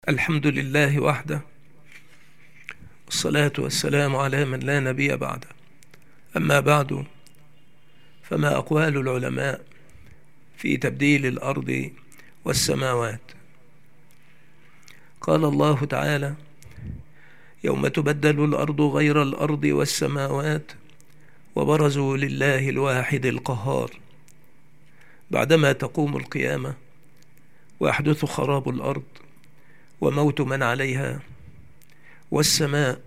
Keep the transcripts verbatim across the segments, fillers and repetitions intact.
الحمد لله وحده، والصلاة والسلام على من لا نبي بعده. أما بعد، فما أقوال العلماء في تبديل الأرض والسماوات؟ قال الله تعالى: يوم تبدل الأرض غير الأرض والسماوات وبرزوا لله الواحد القهار. بعدما تقوم القيامة ويحدث خراب الأرض وموت من عليها، والسماء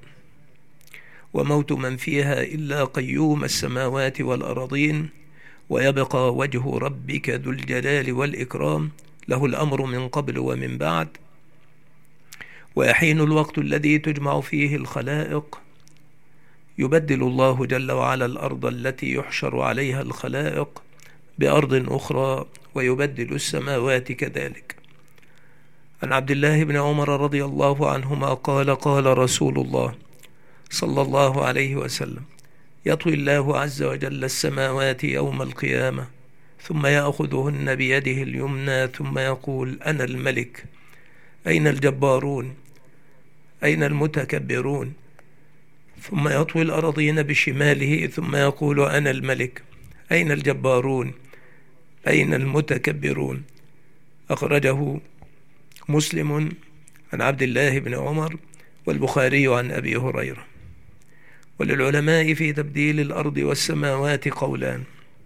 وموت من فيها، إلا قيوم السماوات والأراضين، ويبقى وجه ربك ذو الجلال والإكرام، له الأمر من قبل ومن بعد. ويحين الوقت الذي تجمع فيه الخلائق، يبدل الله جل وعلا الأرض التي يحشر عليها الخلائق بأرض أخرى، ويبدل السماوات كذلك. عن عبد الله بن عمر رضي الله عنهما قال: قال رسول الله صلى الله عليه وسلم: يطوي الله عز وجل السماوات يوم القيامة، ثم يأخذهن بيده اليمنى، ثم يقول: أنا الملك، أين الجبارون، أين المتكبرون؟ ثم يطوي الأراضين بشماله، ثم يقول: أنا الملك، أين الجبارون، أين المتكبرون؟ أخرجه مسلم عن عبد الله بن عمر، والبخاري عن أبي هريرة. وللعلماء في تبديل الأرض والسماوات قولان: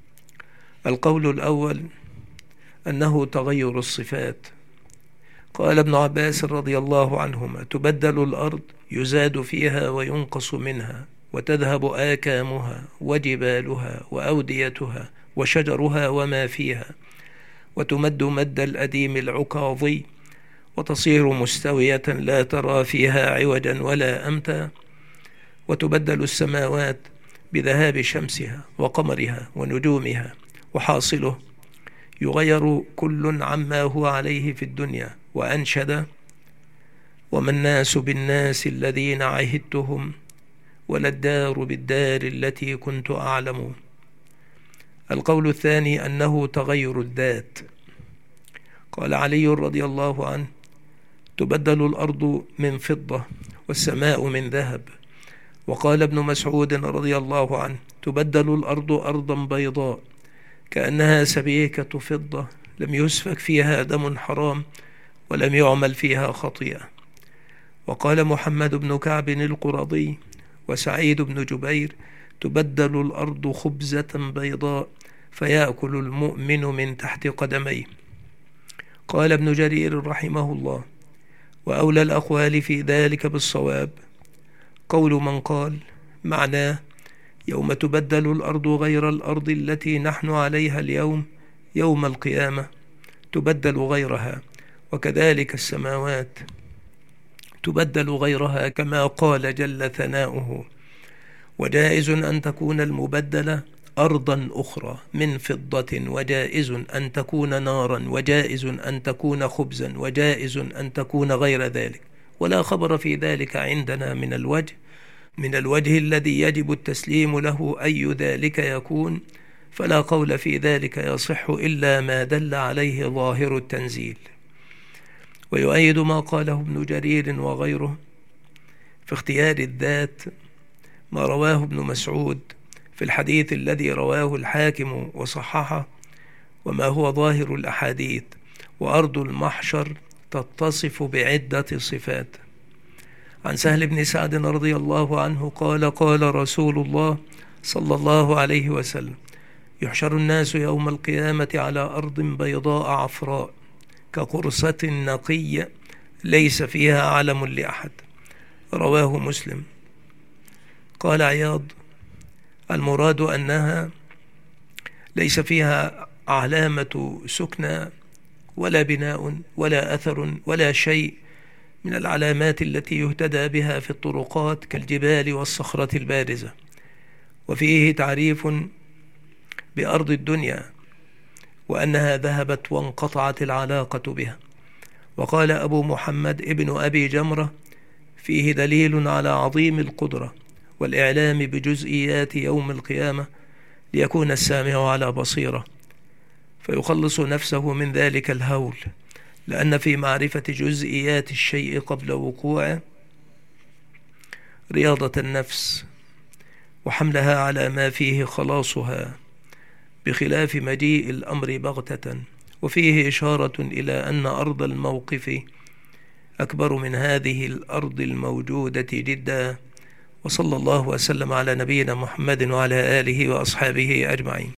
القول الأول أنه تغير الصفات. قال ابن عباس رضي الله عنهما: تبدل الأرض، يزاد فيها وينقص منها، وتذهب آكامها وجبالها وأوديتها وشجرها وما فيها، وتمد مد الأديم العكاظي، وتصير مستوية لا ترى فيها عوجا ولا أمتا. وتبدل السماوات بذهاب شمسها وقمرها ونجومها، وحاصله يغير كل عما هو عليه في الدنيا. وأنشد: وما الناس بالناس الذين عهدتهم، ولا الدار بالدار التي كنت أعلم. القول الثاني أنه تغير الذات. قال علي رضي الله عنه: تبدل الأرض من فضة والسماء من ذهب. وقال ابن مسعود رضي الله عنه: تبدل الأرض أرضا بيضاء كأنها سبيكة فضة، لم يسفك فيها دم حرام، ولم يعمل فيها خطيئة. وقال محمد بن كعب القرظي وسعيد بن جبير: تبدل الأرض خبزة بيضاء فيأكل المؤمن من تحت قدميه. قال ابن جرير رحمه الله: وأولى الأقوال في ذلك بالصواب قول من قال: معناه يوم تبدل الأرض غير الأرض التي نحن عليها اليوم، يوم القيامة تبدل غيرها، وكذلك السماوات تبدل غيرها، كما قال جل ثناؤه: وجائز أن تكون المبدلة أرضا أخرى من فضة، وجائز أن تكون نارا، وجائز أن تكون خبزا، وجائز أن تكون غير ذلك. ولا خبر في ذلك عندنا من الوجه من الوجه الذي يجب التسليم له أي ذلك يكون، فلا قول في ذلك يصح إلا ما دل عليه ظاهر التنزيل. ويؤيد ما قاله ابن جرير وغيره في اختيار الذات ما رواه ابن مسعود في الحديث الذي رواه الحاكم وصححه، وما هو ظاهر الأحاديث: وأرض المحشر تتصف بعدة صفات. عن سهل بن سعد رضي الله عنه قال: قال رسول الله صلى الله عليه وسلم: يحشر الناس يوم القيامة على أرض بيضاء عفراء كقرصة نقية ليس فيها علم لأحد. رواه مسلم. قال عياض: المراد أنها ليس فيها علامة سكنى ولا بناء ولا أثر ولا شيء من العلامات التي يهتدى بها في الطرقات كالجبال والصخرة البارزة. وفيه تعريف بأرض الدنيا، وأنها ذهبت وانقطعت العلاقة بها. وقال أبو محمد ابن أبي جمرة: فيه دليل على عظيم القدرة والإعلام بجزئيات يوم القيامة، ليكون السامع على بصيرة فيخلص نفسه من ذلك الهول، لأن في معرفة جزئيات الشيء قبل وقوعه رياضة النفس وحملها على ما فيه خلاصها، بخلاف مجيء الأمر بغتة. وفيه إشارة إلى أن أرض الموقف أكبر من هذه الأرض الموجودة جدا. وصلى الله وسلم على نبينا محمد وعلى آله وأصحابه أجمعين.